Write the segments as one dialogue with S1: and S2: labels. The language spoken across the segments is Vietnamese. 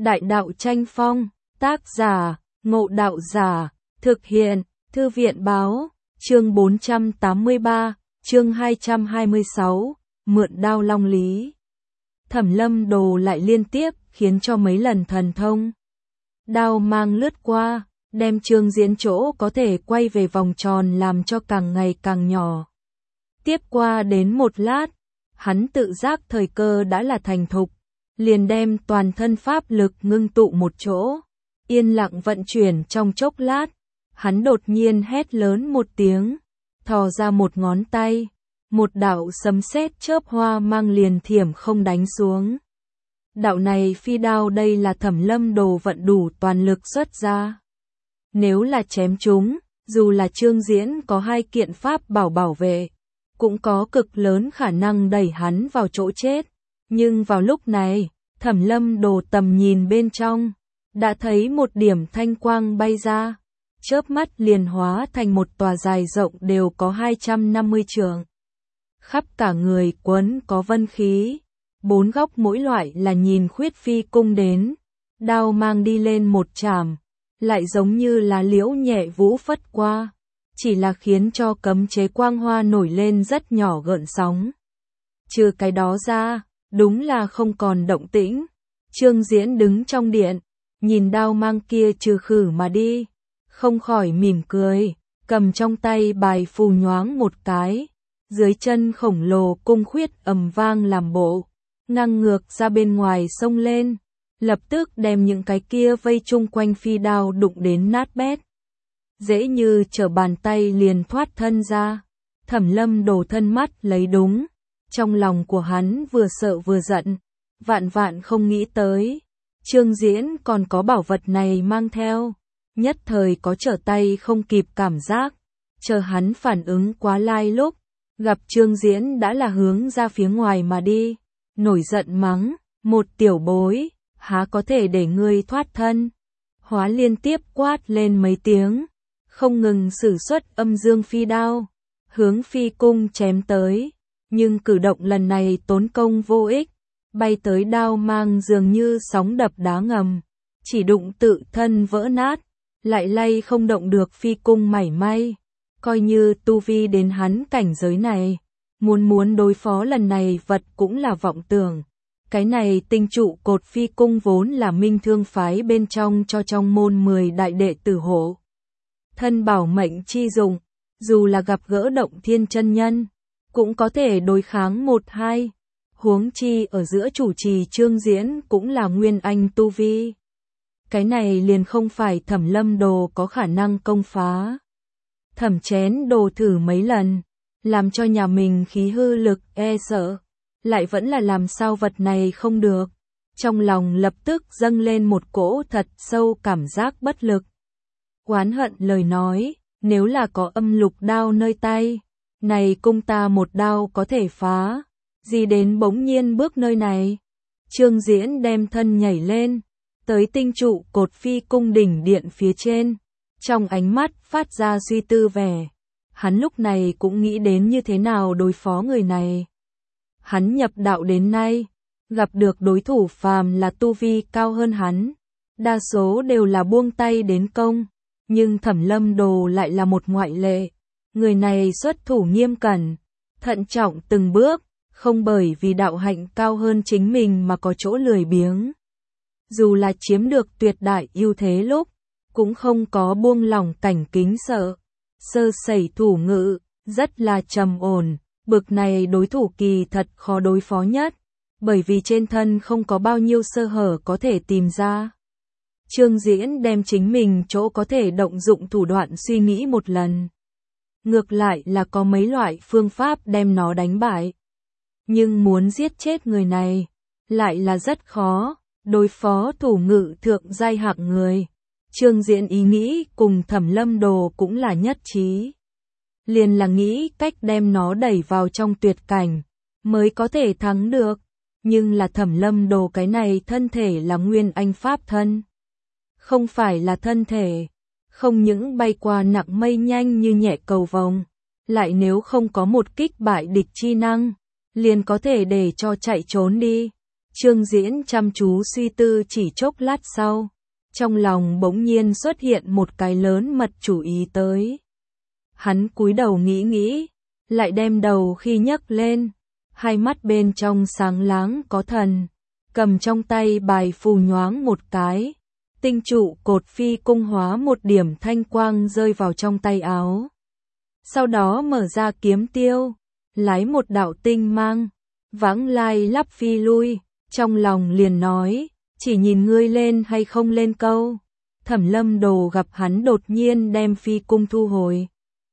S1: Đại đạo tranh phong, tác giả, Ngộ Đạo Giả, thực hiện, Thư viện báo, chương 483, chương 226, mượn đao long lý. Thẩm Lâm Đồ lại liên tiếp khiến cho mấy lần thần thông. Đao mang lướt qua, đem Trương Diễn chỗ có thể quay về vòng tròn làm cho càng ngày càng nhỏ. Tiếp qua đến một lát, hắn tự giác thời cơ đã là thành thục, liền đem toàn thân pháp lực ngưng tụ một chỗ, yên lặng vận chuyển trong chốc lát, hắn đột nhiên hét lớn một tiếng, thò ra một ngón tay, một đạo sấm sét chớp hoa mang liền thiểm không đánh xuống. Đạo này phi đao đây là Thẩm Lâm Đồ vận đủ toàn lực xuất ra. Nếu là chém chúng, dù là Trương Diễn có hai kiện pháp bảo vệ, cũng có cực lớn khả năng đẩy hắn vào chỗ chết. Nhưng vào lúc này, Thẩm Lâm Đồ tầm nhìn bên trong, đã thấy một điểm thanh quang bay ra, chớp mắt liền hóa thành một tòa dài rộng đều có 250 trượng. Khắp cả người quấn có vân khí, bốn góc mỗi loại là nhìn khuyết phi cung đến, đao mang đi lên một chảm, lại giống như là liễu nhẹ vũ phất qua, chỉ là khiến cho cấm chế quang hoa nổi lên rất nhỏ gợn sóng. Trừ cái đó ra, đúng là không còn động tĩnh. Trương Diễn đứng trong điện, nhìn đao mang kia trừ khử mà đi, không khỏi mỉm cười, cầm trong tay bài phù nhoáng một cái, dưới chân khổng lồ cung khuyết ầm vang làm bộ, ngang ngược ra bên ngoài xông lên, lập tức đem những cái kia vây chung quanh phi đao đụng đến nát bét. Dễ như trở bàn tay liền thoát thân ra, Thẩm Lâm Đồ thân mắt lấy đúng. Trong lòng của hắn vừa sợ vừa giận, vạn không nghĩ tới. Trương Diễn còn có bảo vật này mang theo, nhất thời có trở tay không kịp cảm giác, chờ hắn phản ứng quá lai lúc, gặp Trương Diễn đã là hướng ra phía ngoài mà đi, nổi giận mắng, một tiểu bối, há có thể để ngươi thoát thân. Hóa liên tiếp quát lên mấy tiếng, không ngừng sử xuất âm dương phi đao, hướng phi cung chém tới. Nhưng cử động lần này tốn công vô ích, bay tới đao mang dường như sóng đập đá ngầm, chỉ đụng tự thân vỡ nát, lại lay không động được phi cung mảy may. Coi như tu vi đến hắn cảnh giới này, muốn đối phó lần này vật cũng là vọng tưởng. Cái này tinh trụ cột phi cung vốn là Minh Thương phái bên trong cho trong môn 10 đại đệ tử hộ thân bảo mệnh chi dụng, dù là gặp gỡ Động Thiên chân nhân, cũng có thể đối kháng 1-2, huống chi ở giữa chủ trì Trương Diễn cũng là nguyên anh tu vi. Cái này liền không phải Thẩm Lâm Đồ có khả năng công phá. Thẩm Chén Đồ thử mấy lần, làm cho nhà mình khí hư lực e sợ, lại vẫn là làm sao vật này không được. Trong lòng lập tức dâng lên một cỗ thật sâu cảm giác bất lực. Oán hận lời nói, nếu là có âm lục đao nơi tay, này cung ta một đao có thể phá, gì đến bỗng nhiên bước nơi này. Trương Diễn đem thân nhảy lên, tới tinh trụ cột phi cung đỉnh điện phía trên, trong ánh mắt phát ra suy tư vẻ. Hắn lúc này cũng nghĩ đến như thế nào đối phó người này. Hắn nhập đạo đến nay, gặp được đối thủ phàm là tu vi cao hơn hắn, đa số đều là buông tay đến công, nhưng Thẩm Lâm Đồ lại là một ngoại lệ. Người này xuất thủ nghiêm cẩn, thận trọng từng bước, không bởi vì đạo hạnh cao hơn chính mình mà có chỗ lười biếng. Dù là chiếm được tuyệt đại ưu thế lúc, cũng không có buông lỏng cảnh kính sợ. Sơ sẩy thủ ngữ, rất là trầm ổn, bực này đối thủ kỳ thật khó đối phó nhất, bởi vì trên thân không có bao nhiêu sơ hở có thể tìm ra. Trương Diễn đem chính mình chỗ có thể động dụng thủ đoạn suy nghĩ một lần. Ngược lại là có mấy loại phương pháp đem nó đánh bại. Nhưng muốn giết chết người này, lại là rất khó, đối phó thủ ngự thượng giai hạng người. Trương Diễn ý nghĩ cùng Thẩm Lâm Đồ cũng là nhất trí. Liền là nghĩ cách đem nó đẩy vào trong tuyệt cảnh, mới có thể thắng được. Nhưng là Thẩm Lâm Đồ cái này thân thể là nguyên anh pháp thân. Không phải là thân thể. Không những bay qua nặng mây nhanh như nhẹ cầu vồng, lại nếu không có một kích bại địch chi năng, liền có thể để cho chạy trốn đi. Trương Diễn chăm chú suy tư chỉ chốc lát sau, trong lòng bỗng nhiên xuất hiện một cái lớn mật chủ ý tới. Hắn cúi đầu nghĩ nghĩ, lại đem đầu khi nhấc lên, hai mắt bên trong sáng láng có thần, cầm trong tay bài phù nhoáng một cái, tinh trụ cột phi cung hóa một điểm thanh quang rơi vào trong tay áo. Sau đó mở ra kiếm tiêu, lái một đạo tinh mang, vãng lai lắp phi lui, trong lòng liền nói, chỉ nhìn ngươi lên hay không lên câu. Thẩm Lâm Đồ gặp hắn đột nhiên đem phi cung thu hồi,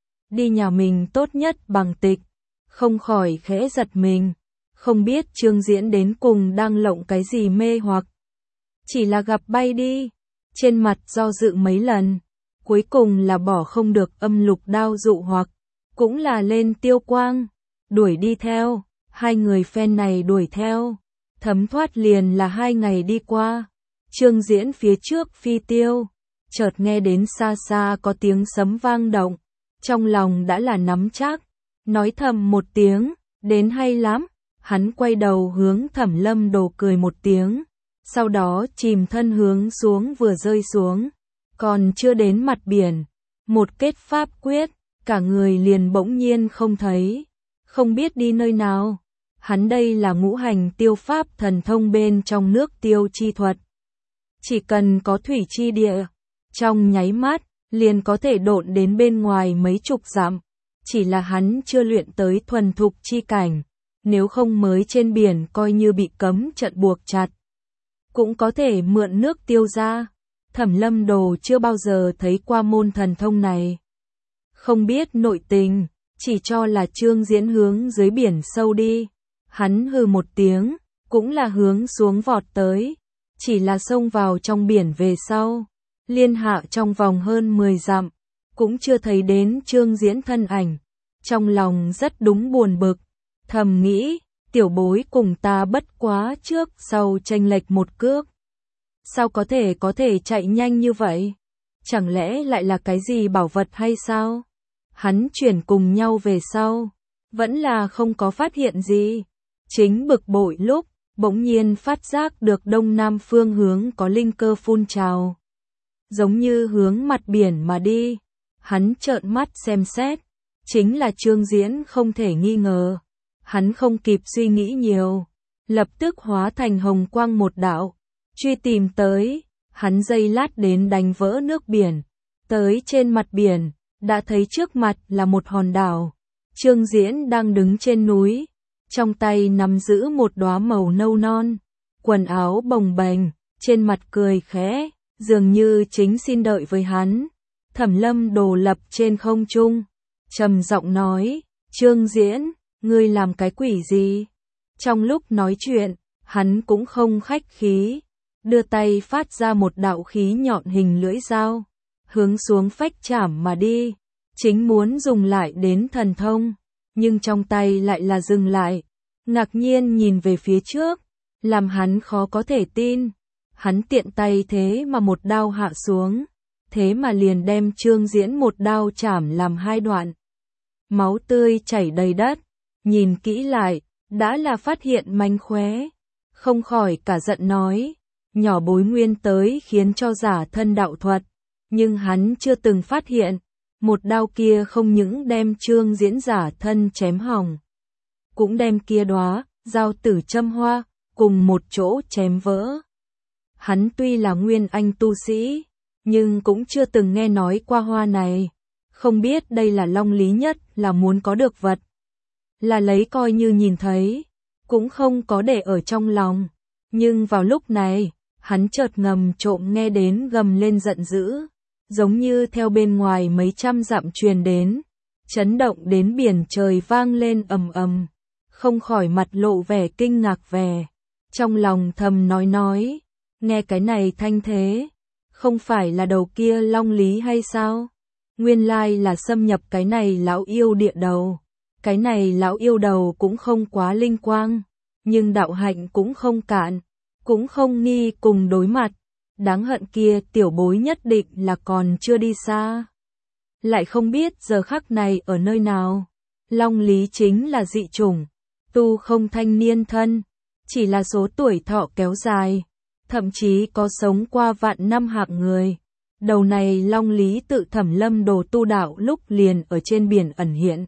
S1: đi nhà mình tốt nhất bằng tịch, không khỏi khẽ giật mình, không biết Trương Diễn đến cùng đang lộng cái gì mê hoặc. Chỉ là gặp bay đi, trên mặt do dự mấy lần, cuối cùng là bỏ không được âm lục đao dụ hoặc, cũng là lên tiêu quang, đuổi đi theo, hai người phen này đuổi theo, thấm thoát liền là 2 ngày đi qua. Trương Diễn phía trước phi tiêu, chợt nghe đến xa xa có tiếng sấm vang động, trong lòng đã là nắm chắc, nói thầm một tiếng, đến hay lắm, hắn quay đầu hướng Thẩm Lâm Đồ cười một tiếng, sau đó chìm thân hướng xuống vừa rơi xuống, còn chưa đến mặt biển, một kết pháp quyết, cả người liền bỗng nhiên không thấy, không biết đi nơi nào. Hắn đây là ngũ hành tiêu pháp thần thông bên trong nước tiêu chi thuật. Chỉ cần có thủy chi địa, trong nháy mắt, liền có thể độn đến bên ngoài mấy chục dặm. Chỉ là hắn chưa luyện tới thuần thục chi cảnh, nếu không mới trên biển coi như bị cấm trận buộc chặt. Cũng có thể mượn nước tiêu ra. Thẩm Lâm Đồ chưa bao giờ thấy qua môn thần thông này. Không biết nội tình, chỉ cho là Trương Diễn hướng dưới biển sâu đi. Hắn hừ một tiếng, cũng là hướng xuống vọt tới, chỉ là xông vào trong biển về sau, liên hạ trong vòng hơn 10 dặm, cũng chưa thấy đến Trương Diễn thân ảnh, trong lòng rất đúng buồn bực, thầm nghĩ, tiểu bối cùng ta bất quá trước sau chênh lệch một cước. Sao có thể chạy nhanh như vậy? Chẳng lẽ lại là cái gì bảo vật hay sao? Hắn chuyển cùng nhau về sau, vẫn là không có phát hiện gì. Chính bực bội lúc, bỗng nhiên phát giác được đông nam phương hướng có linh cơ phun trào. Giống như hướng mặt biển mà đi. Hắn trợn mắt xem xét. Chính là Trương Diễn không thể nghi ngờ. Hắn không kịp suy nghĩ nhiều. Lập tức hóa thành hồng quang một đạo. Truy tìm tới. Hắn giây lát đến đánh vỡ nước biển. Tới trên mặt biển, đã thấy trước mặt là một hòn đảo. Trương Diễn đang đứng trên núi. Trong tay nắm giữ một đóa màu nâu non, quần áo bồng bềnh, trên mặt cười khẽ, dường như chính xin đợi với hắn. Thẩm Lâm Đồ lập trên không trung, trầm giọng nói, Trương Diễn, ngươi làm cái quỷ gì? Trong lúc nói chuyện, hắn cũng không khách khí, đưa tay phát ra một đạo khí nhọn hình lưỡi dao, hướng xuống phách chảm mà đi, chính muốn dùng lại đến thần thông. Nhưng trong tay lại là dừng lại, ngạc nhiên nhìn về phía trước, làm hắn khó có thể tin. Hắn tiện tay thế mà một đao hạ xuống, thế mà liền đem Trương Diễn một đao chảm làm 2 đoạn. Máu tươi chảy đầy đất, nhìn kỹ lại, đã là phát hiện mánh khóe, không khỏi cả giận nói, nhỏ bối nguyên tới khiến cho giả thân đạo thuật, nhưng hắn chưa từng phát hiện. Một đao kia không những đem Trương Diễn giả thân chém hỏng, cũng đem kia đóa dao tử châm hoa cùng một chỗ chém vỡ. Hắn tuy là nguyên anh tu sĩ, nhưng cũng chưa từng nghe nói qua hoa này, không biết đây là long lý nhất là muốn có được vật, là lấy coi như nhìn thấy, cũng không có để ở trong lòng. Nhưng vào lúc này, hắn chợt ngầm trộm nghe đến gầm lên giận dữ. Giống như theo bên ngoài mấy trăm dặm truyền đến, chấn động đến biển trời vang lên ầm ầm, không khỏi mặt lộ vẻ kinh ngạc vẻ, trong lòng thầm nói, nghe cái này thanh thế, không phải là đầu kia long lý hay sao? Nguyên lai là xâm nhập cái này lão yêu địa đầu, cái này lão yêu đầu cũng không quá linh quang, nhưng đạo hạnh cũng không cạn, cũng không nghi cùng đối mặt. Đáng hận kia tiểu bối nhất định là còn chưa đi xa. Lại không biết giờ khắc này ở nơi nào. Long lý chính là dị chủng, tu không thanh niên thân. chỉ là số tuổi thọ kéo dài, thậm chí có sống qua vạn năm hạng người. Đầu này Long Lý tự Thẩm Lâm Đồ tu đạo lúc liền ở trên biển ẩn hiện.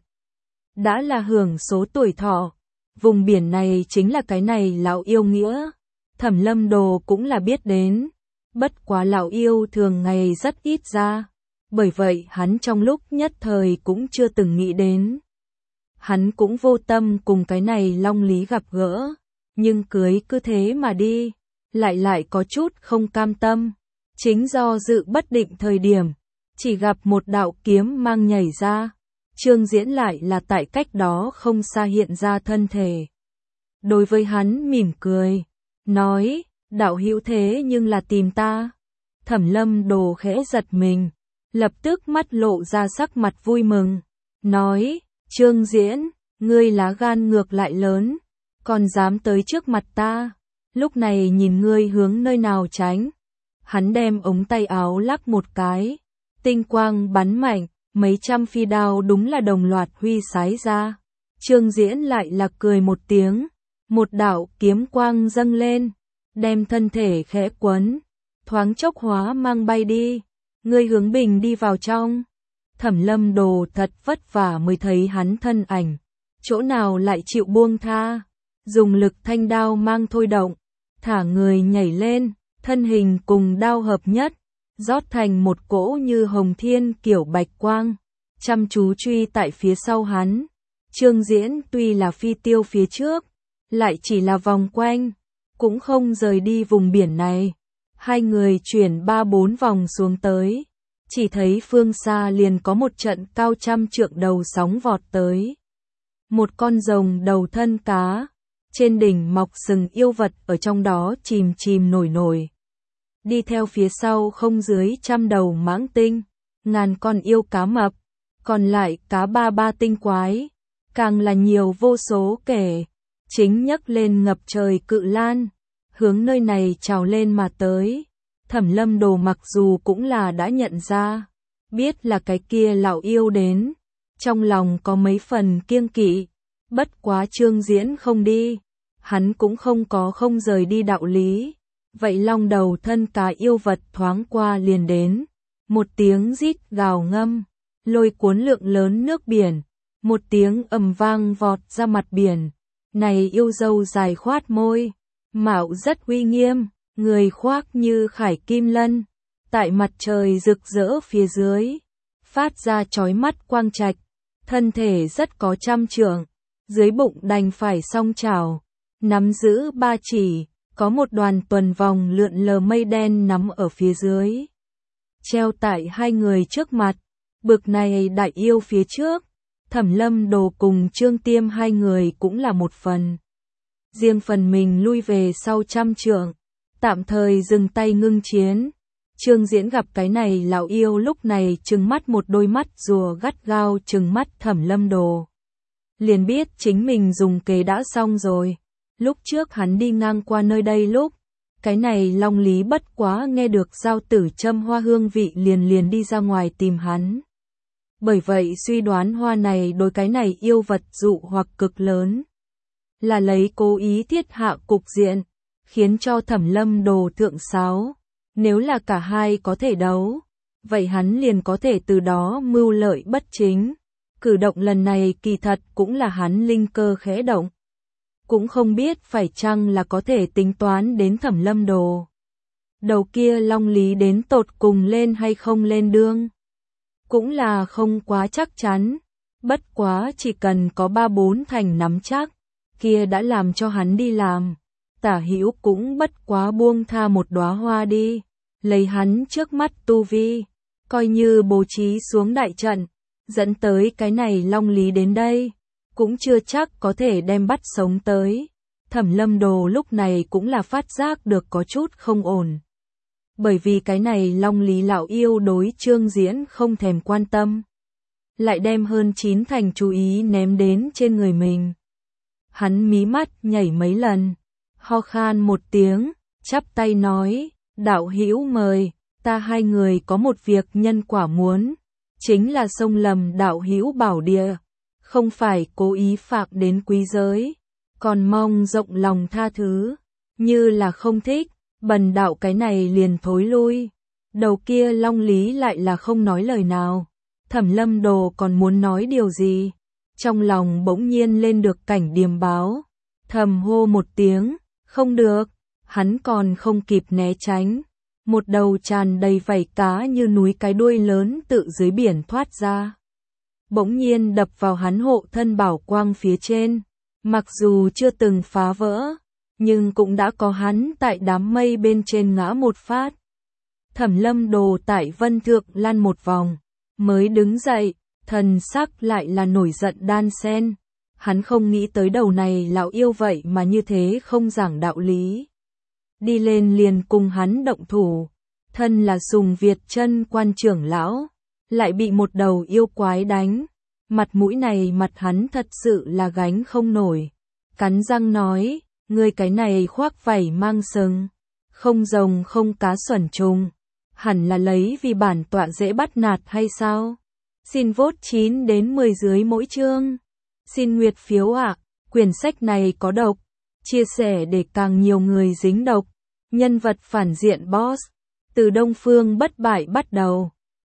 S1: Đã là hưởng số tuổi thọ, vùng biển này chính là cái này lão yêu nghĩa. Thẩm Lâm Đồ cũng là biết đến, bất quá lão yêu thường ngày rất ít ra, bởi vậy hắn trong lúc nhất thời cũng chưa từng nghĩ đến. Hắn cũng vô tâm cùng cái này Long Lý gặp gỡ, nhưng cưới cứ thế mà đi, lại có chút không cam tâm. Chính do dự bất định thời điểm, chỉ gặp một đạo kiếm mang nhảy ra, Trương Diễn lại là tại cách đó không xa hiện ra thân thể. Đối với hắn mỉm cười, nói, đạo hữu thế nhưng là tìm ta. Thẩm Lâm Đồ khẽ giật mình, lập tức mắt lộ ra sắc mặt vui mừng, nói, Trương Diễn, ngươi lá gan ngược lại lớn, còn dám tới trước mặt ta, lúc này nhìn ngươi hướng nơi nào tránh. Hắn đem ống tay áo lắc một cái, tinh quang bắn mạnh, mấy trăm phi đao đúng là đồng loạt huy sái ra. Trương Diễn lại là cười một tiếng, một đạo kiếm quang dâng lên, đem thân thể khẽ quấn, thoáng chốc hóa mang bay đi. Ngươi hướng bình đi vào trong. Thẩm Lâm Đồ thật vất vả mới thấy hắn thân ảnh, chỗ nào lại chịu buông tha, dùng lực thanh đao mang thôi động, thả người nhảy lên, thân hình cùng đao hợp nhất, rót thành một cỗ như hồng thiên kiểu bạch quang, chăm chú truy tại phía sau hắn. Trương Diễn tuy là phi tiêu phía trước, lại chỉ là vòng quanh, cũng không rời đi vùng biển này. Hai người chuyển 3-4 vòng xuống tới, chỉ thấy phương xa liền có một trận cao trăm trượng đầu sóng vọt tới. Một con rồng đầu thân cá, trên đỉnh mọc sừng yêu vật ở trong đó chìm nổi. Đi theo phía sau không dưới 100 đầu mãng tinh, ngàn con yêu cá mập, còn lại cá ba tinh quái, càng là nhiều vô số kể, chính nhấc lên ngập trời cự lan, hướng nơi này trào lên mà tới. Thẩm Lâm Đồ mặc dù cũng là đã nhận ra, biết là cái kia lão yêu đến, trong lòng có mấy phần kiêng kỵ, bất quá Trương Diễn không đi, hắn cũng không có không rời đi đạo lý. Vậy long đầu thân cá yêu vật thoáng qua liền đến, một tiếng rít gào ngâm, lôi cuốn lượng lớn nước biển, một tiếng ầm vang vọt ra mặt biển. Này yêu dâu dài khoát môi, mạo rất uy nghiêm, người khoác như khải kim lân, tại mặt trời rực rỡ phía dưới, phát ra chói mắt quang trạch, thân thể rất có trăm trượng, dưới bụng đành phải song chảo, nắm giữ 3 chỉ, có một đoàn tuần vòng lượn lờ mây đen nắm ở phía dưới, treo tại hai người trước mặt. Bực này đại yêu phía trước, Thẩm Lâm Đồ cùng Trương Tiêm hai người cũng là một phần. Riêng phần mình lui về sau 100 trượng, tạm thời dừng tay ngưng chiến. Trương Diễn gặp cái này lão yêu lúc này trừng mắt một đôi mắt rùa gắt gao trừng mắt Thẩm Lâm Đồ. Liền biết chính mình dùng kế đã xong rồi. Lúc trước hắn đi ngang qua nơi đây lúc, cái này Long Lý bất quá nghe được giao tử châm hoa hương vị liền đi ra ngoài tìm hắn. Bởi vậy suy đoán hoa này đối cái này yêu vật dụ hoặc cực lớn. Là lấy cố ý thiết hạ cục diện, khiến cho Thẩm Lâm Đồ thượng sáo. Nếu là cả hai có thể đấu, vậy hắn liền có thể từ đó mưu lợi bất chính. Cử động lần này kỳ thật cũng là hắn linh cơ khẽ động. Cũng không biết phải chăng là có thể tính toán đến Thẩm Lâm Đồ. Đầu kia Long Lý đến tột cùng lên hay không lên đương. Cũng là không quá chắc chắn. Bất quá chỉ cần có 3-4 thành nắm chắc, kia đã làm cho hắn đi làm. Tả Hữu cũng bất quá buông tha một đóa hoa đi. Lấy hắn trước mắt tu vi, coi như bố trí xuống đại trận, dẫn tới cái này Long Lý đến đây, cũng chưa chắc có thể đem bắt sống tới. Thẩm Lâm Đồ lúc này cũng là phát giác được có chút không ổn. Bởi vì cái này Long Lý lão yêu đối Trương Diễn không thèm quan tâm, lại đem hơn 9 thành chú ý ném đến trên người mình. Hắn mí mắt nhảy mấy lần, ho khan một tiếng, chắp tay nói, đạo hữu mời, ta hai người có một việc nhân quả muốn, chính là sông lầm đạo hữu bảo địa, không phải cố ý phạt đến quý giới, còn mong rộng lòng tha thứ, như là không thích, bần đạo cái này liền thối lui. Đầu kia Long Lý lại là không nói lời nào. Thẩm Lâm Đồ còn muốn nói điều gì, trong lòng bỗng nhiên lên được cảnh điềm báo, thầm hô một tiếng, không được, hắn còn không kịp né tránh, một đầu tràn đầy vảy cá như núi cái đuôi lớn tự dưới biển thoát ra. Bỗng nhiên đập vào hắn hộ thân bảo quang phía trên, mặc dù chưa từng phá vỡ, nhưng cũng đã có hắn tại đám mây bên trên ngã một phát. Thẩm Lâm Đồ tại vân thượng lăn một vòng, mới đứng dậy, thần sắc lại là nổi giận đan sen. Hắn không nghĩ tới đầu này lão yêu vậy mà như thế không giảng đạo lý. Đi lên liền cùng hắn động thủ, thân là Sùng Việt chân quan trưởng lão, lại bị một đầu yêu quái đánh. Mặt mũi này mặt hắn thật sự là gánh không nổi. Cắn răng nói, ngươi cái này khoác vảy mang sừng, không rồng không cá xuẩn trùng, hẳn là lấy vì bản tọa dễ bắt nạt hay sao? Xin vote 9 đến 10 dưới mỗi chương. Xin nguyệt phiếu ạ, quyển sách này có độc, chia sẻ để càng nhiều người dính độc. Nhân vật phản diện boss, từ Đông Phương bất bại bắt đầu.